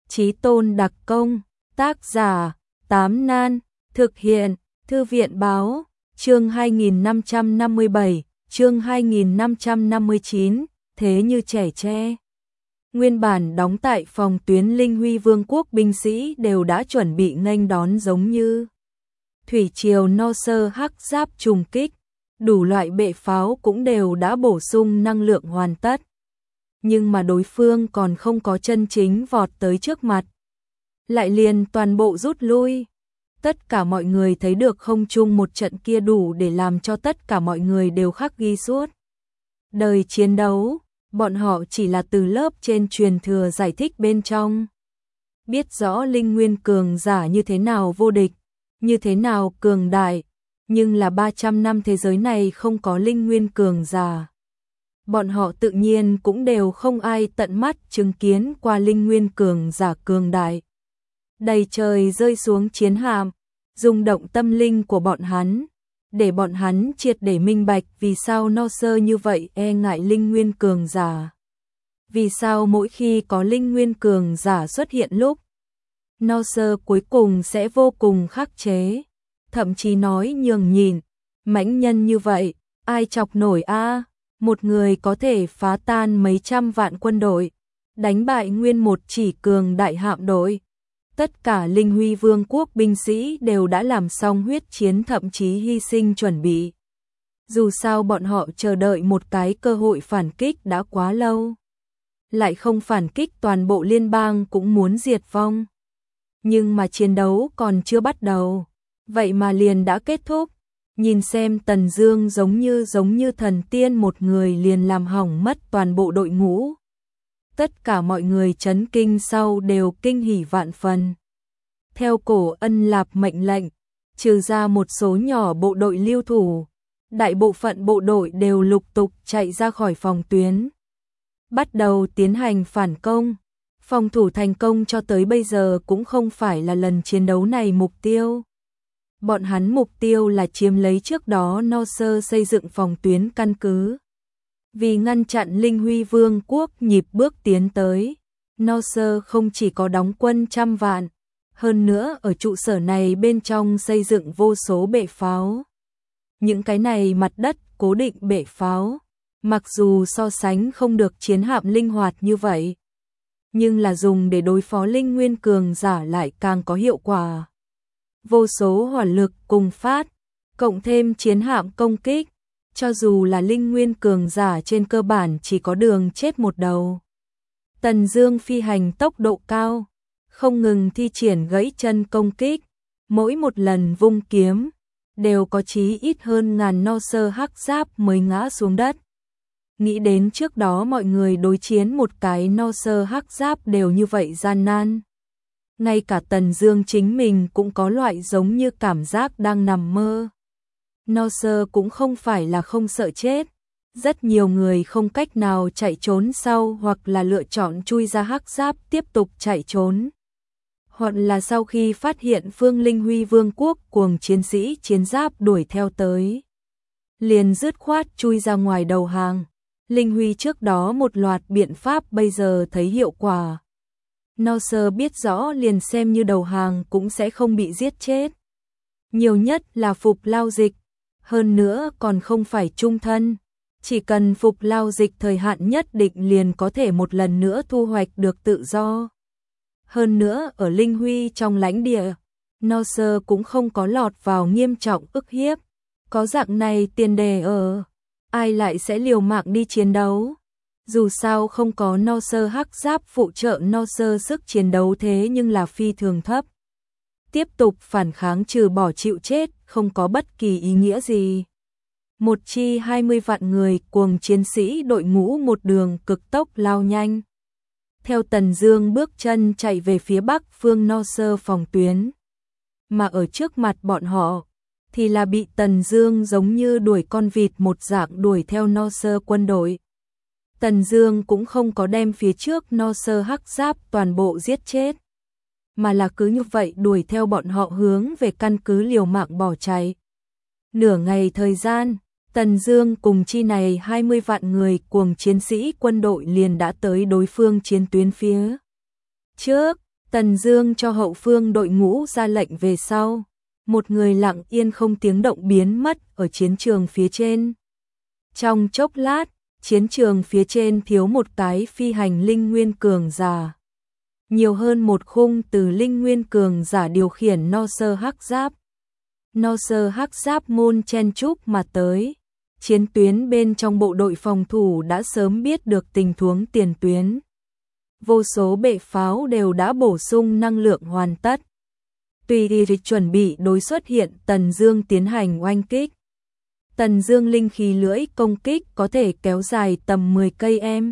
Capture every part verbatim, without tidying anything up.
Chí Tôn đặc công, tác giả, Tám Nan, thực hiện, Thư viện báo, chương hai nghìn năm trăm năm mươi bảy, chương hai nghìn năm trăm năm mươi chín, thế như trẻ tre. Nguyên bản đóng tại phòng tuyến Linh Huy Vương quốc binh sĩ đều đã chuẩn bị nghênh đón giống như thủy triều no sơ hắc giáp trùng kích, đủ loại bệ pháo cũng đều đã bổ sung năng lượng hoàn tất. Nhưng mà đối phương còn không có chân chính vọt tới trước mặt, lại liền toàn bộ rút lui. Tất cả mọi người thấy được không chung một trận kia đủ để làm cho tất cả mọi người đều khắc ghi suốt đời chiến đấu, bọn họ chỉ là từ lớp trên truyền thừa giải thích bên trong. Biết rõ linh nguyên cường giả như thế nào vô địch, như thế nào cường đại, nhưng là ba trăm năm thế giới này không có linh nguyên cường giả. Bọn họ tự nhiên cũng đều không ai tận mắt chứng kiến qua linh nguyên cường giả cường đại. Đầy trời rơi xuống chiến hạm, rung động tâm linh của bọn hắn, để bọn hắn triệt để minh bạch vì sao no sơ như vậy e ngại linh nguyên cường giả. Vì sao mỗi khi có linh nguyên cường giả xuất hiện lúc, no sơ cuối cùng sẽ vô cùng khắc chế, thậm chí nói nhường nhịn, mãnh nhân như vậy, ai chọc nổi a? Một người có thể phá tan mấy trăm vạn quân đội, đánh bại nguyên một chỉ cường đại hạm đội. Tất cả Linh Huy Vương quốc binh sĩ đều đã làm xong huyết chiến, thậm chí hy sinh chuẩn bị. Dù sao bọn họ chờ đợi một cái cơ hội phản kích đã quá lâu. Lại không phản kích toàn bộ liên bang cũng muốn diệt vong. Nhưng mà chiến đấu còn chưa bắt đầu, vậy mà liền đã kết thúc. Nhìn xem Tần Dương giống như giống như thần tiên một người liền làm hỏng mất toàn bộ đội ngũ. Tất cả mọi người chấn kinh sau đều kinh hỉ vạn phần. Theo Cổ Ân Lạp mệnh lệnh, trừ ra một số nhỏ bộ đội lưu thủ, đại bộ phận bộ đội đều lục tục chạy ra khỏi phòng tuyến. Bắt đầu tiến hành phản công. Phòng thủ thành công cho tới bây giờ cũng không phải là lần chiến đấu này mục tiêu. Bọn hắn mục tiêu là chiếm lấy trước đó no sơ xây dựng phòng tuyến căn cứ. Vì ngăn chặn Linh Huy Vương quốc nhịp bước tiến tới, no sơ không chỉ có đóng quân trăm vạn, hơn nữa ở trụ sở này bên trong xây dựng vô số bệ pháo. Những cái này mặt đất cố định bệ pháo, mặc dù so sánh không được chiến hạm linh hoạt như vậy, nhưng là dùng để đối phó linh nguyên cường giả lại càng có hiệu quả. Vô số hỏa lực cùng phát, cộng thêm chiến hạm công kích, cho dù là linh nguyên cường giả trên cơ bản chỉ có đường chết một đầu. Tần Dương phi hành tốc độ cao, không ngừng thi triển gãy chân công kích, mỗi một lần vung kiếm đều có chí ít hơn ngàn no sơ hắc giáp mới ngã xuống đất. Nghĩ đến trước đó mọi người đối chiến một cái no sơ hắc giáp đều như vậy gian nan. Ngay cả Tần Dương chính mình cũng có loại giống như cảm giác đang nằm mơ. No sơ cũng không phải là không sợ chết. Rất nhiều người không cách nào chạy trốn sau hoặc là lựa chọn chui ra hắc giáp tiếp tục chạy trốn. Hoặc là sau khi phát hiện Phương Linh Huy Vương quốc cuồng chiến sĩ chiến giáp đuổi theo tới, liền dứt khoát chui ra ngoài đầu hàng. Linh Huy trước đó một loạt biện pháp bây giờ thấy hiệu quả. No sơ biết rõ liền xem như đầu hàng cũng sẽ không bị giết chết. Nhiều nhất là phục lao dịch, hơn nữa còn không phải chung thân. Chỉ cần phục lao dịch thời hạn nhất định liền có thể một lần nữa thu hoạch được tự do. Hơn nữa ở Linh Huy trong lãnh địa, no sơ cũng không có lọt vào nghiêm trọng ức hiếp. Có dạng này tiền đề ở, ai lại sẽ liều mạng đi chiến đấu. Dù sao không có no sơ hắc giáp phụ trợ, no sơ sức chiến đấu thế nhưng là phi thường thấp. Tiếp tục phản kháng trừ bỏ chịu chết, không có bất kỳ ý nghĩa gì. Một chi hai mươi vạn người cuồng chiến sĩ đội ngũ một đường cực tốc lao nhanh. Theo Tần Dương bước chân chạy về phía bắc phương no sơ phòng tuyến. Mà ở trước mặt bọn họ, thì là bị Tần Dương giống như đuổi con vịt một dạng đuổi theo no sơ quân đội. Tần Dương cũng không có đem phía trước no sơ hắc giáp toàn bộ giết chết, mà là cứ như vậy đuổi theo bọn họ hướng về căn cứ liều mạng bỏ chạy. Nửa ngày thời gian, Tần Dương cùng chi này hai mươi vạn người cuồng chiến sĩ quân đội liền đã tới đối phương chiến tuyến phía trước. Tần Dương cho hậu phương đội ngũ ra lệnh về sau, một người lặng yên không tiếng động biến mất ở chiến trường phía trên. Trong chốc lát, chiến trường phía trên thiếu một cái phi hành linh nguyên cường giả. Nhiều hơn một khung từ linh nguyên cường giả điều khiển no sơ hắc giáp. No sơ hắc giáp môn chen chúc mà tới. Chiến tuyến bên trong bộ đội phòng thủ đã sớm biết được tình huống tiền tuyến. Vô số bệ pháo đều đã bổ sung năng lượng hoàn tất. Tùy đi chuẩn bị đối xuất hiện Tần Dương tiến hành oanh kích. Tần Dương linh khí lưỡi công kích có thể kéo dài tầm mười cây em.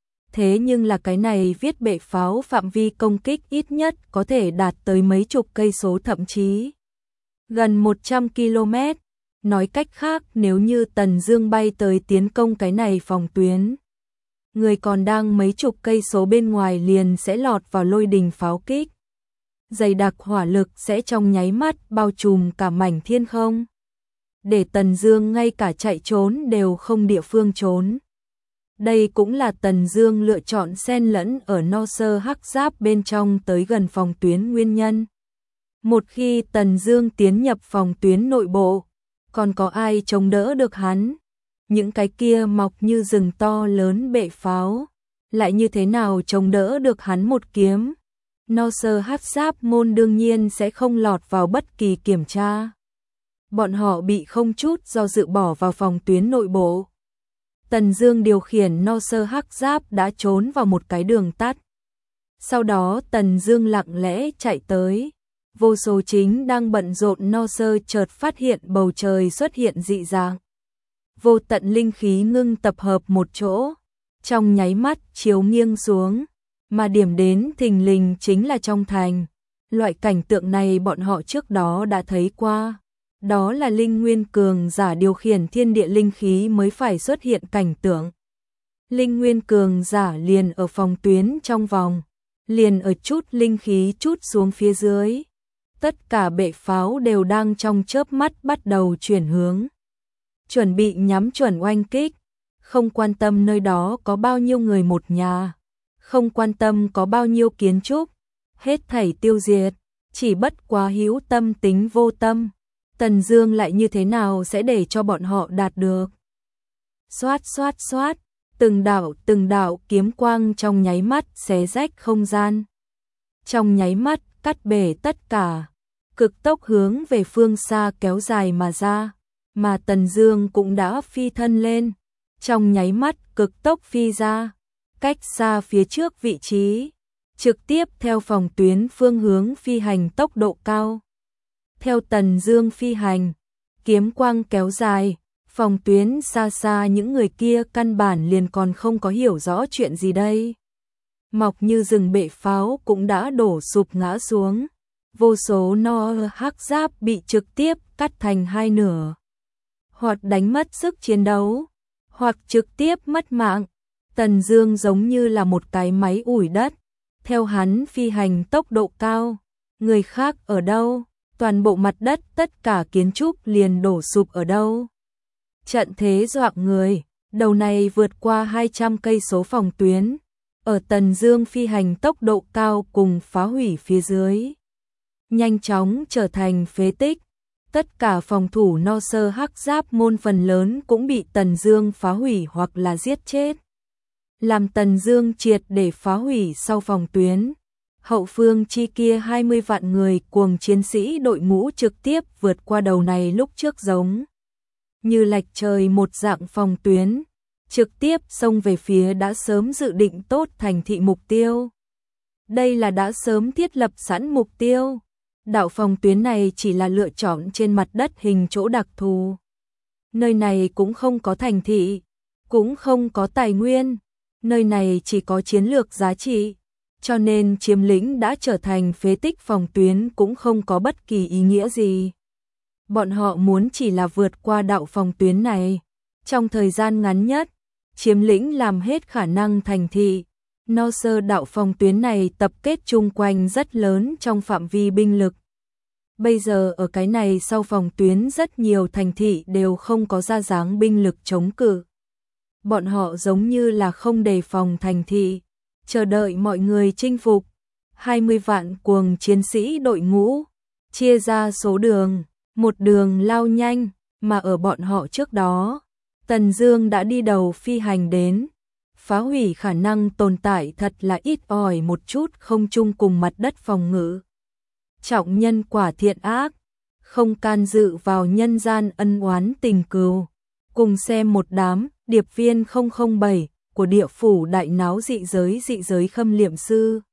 Thế nhưng là cái này viết bệ pháo phạm vi công kích ít nhất có thể đạt tới mấy chục cây số thậm chí gần một trăm ki lô mét. Nói cách khác, nếu như Tần Dương bay tới tiến công cái này phòng tuyến, người còn đang mấy chục cây số bên ngoài liền sẽ lọt vào lôi đình pháo kích. Dày đặc hỏa lực sẽ trong nháy mắt bao trùm cả mảnh thiên không, để Tần Dương ngay cả chạy trốn đều không địa phương trốn. Đây cũng là Tần Dương lựa chọn xen lẫn ở no sơ hắc giáp bên trong tới gần phòng tuyến nguyên nhân. Một khi Tần Dương tiến nhập phòng tuyến nội bộ, còn có ai chống đỡ được hắn? Những cái kia mọc như rừng to lớn bệ pháo, lại như thế nào chống đỡ được hắn một kiếm? No sơ hắc giáp môn đương nhiên sẽ không lọt vào bất kỳ kiểm tra. Bọn họ bị không chút do dự bỏ vào phòng tuyến nội bộ. Tần Dương điều khiển no sơ hắc giáp đã trốn vào một cái đường tắt. Sau đó Tần Dương lặng lẽ chạy tới. Vô số chính đang bận rộn no sơ chợt phát hiện bầu trời xuất hiện dị dạng. Vô tận linh khí ngưng tập hợp một chỗ, trong nháy mắt chiếu nghiêng xuống, mà điểm đến thình lình chính là trong thành. Loại cảnh tượng này bọn họ trước đó đã thấy qua. Đó là linh nguyên cường giả điều khiển thiên địa linh khí mới phải xuất hiện cảnh tượng. Linh nguyên cường giả liền ở phòng tuyến trong vòng, liền ở chút linh khí chút xuống phía dưới. Tất cả bệ pháo đều đang trong chớp mắt bắt đầu chuyển hướng, chuẩn bị nhắm chuẩn oanh kích, không quan tâm nơi đó có bao nhiêu người một nhà, không quan tâm có bao nhiêu kiến trúc, hết thảy tiêu diệt, chỉ bất quá hữu tâm tính vô tâm. Tần Dương lại như thế nào sẽ để cho bọn họ đạt được? Xoát xoát xoát, từng đạo từng đạo kiếm quang trong nháy mắt xé rách không gian. Trong nháy mắt cắt bể tất cả, cực tốc hướng về phương xa kéo dài mà ra, mà Tần Dương cũng đã phi thân lên, trong nháy mắt cực tốc phi ra, cách xa phía trước vị trí, trực tiếp theo phòng tuyến phương hướng phi hành tốc độ cao. Theo Tần Dương phi hành, kiếm quang kéo dài, phòng tuyến xa xa những người kia căn bản liền còn không có hiểu rõ chuyện gì đây. Mọc như rừng bệ pháo cũng đã đổ sụp ngã xuống, vô số no hắc giáp bị trực tiếp cắt thành hai nửa, hoặc đánh mất sức chiến đấu, hoặc trực tiếp mất mạng. Tần Dương giống như là một cái máy ủi đất, theo hắn phi hành tốc độ cao, người khác ở đâu, toàn bộ mặt đất tất cả kiến trúc liền đổ sụp ở đâu. Trận thế dọa người, đầu này vượt qua hai trăm cây số phòng tuyến, ở Tần Dương phi hành tốc độ cao cùng phá hủy phía dưới, nhanh chóng trở thành phế tích. Tất cả phòng thủ no sơ hắc giáp môn phần lớn cũng bị Tần Dương phá hủy hoặc là giết chết. Làm Tần Dương triệt để phá hủy sau phòng tuyến, hậu phương chi kia hai mươi vạn người cuồng chiến sĩ đội ngũ trực tiếp vượt qua đầu này lúc trước giống như lệch trời một dạng phòng tuyến, trực tiếp xông về phía đã sớm dự định tốt thành thị mục tiêu. Đây là đã sớm thiết lập sẵn mục tiêu. Đạo phòng tuyến này chỉ là lựa chọn trên mặt đất hình chỗ đặc thù. Nơi này cũng không có thành thị, cũng không có tài nguyên, nơi này chỉ có chiến lược giá trị, cho nên chiếm lĩnh đã trở thành phế tích phòng tuyến cũng không có bất kỳ ý nghĩa gì. Bọn họ muốn chỉ là vượt qua đạo phòng tuyến này, trong thời gian ngắn nhất, chiếm lĩnh làm hết khả năng thành thị. No sơ đạo phòng tuyến này tập kết chung quanh rất lớn trong phạm vi binh lực. Bây giờ ở cái này sau phòng tuyến rất nhiều thành thị đều không có ra dáng binh lực chống cự. Bọn họ giống như là không đề phòng thành thị, chờ đợi mọi người chinh phục. hai mươi vạn cuồng chiến sĩ đội ngũ, chia ra số đường, một đường lao nhanh, mà ở bọn họ trước đó, Tần Dương đã đi đầu phi hành đến, phá hủy khả năng tồn tại thật là ít ỏi một chút không chung cùng mặt đất phòng ngự. Trọng nhân quả thiện ác, không can dự vào nhân gian ân oán tình cừu, cùng xem một đám điệp viên không không bảy của địa phủ đại náo dị giới dị giới khâm liệm sư.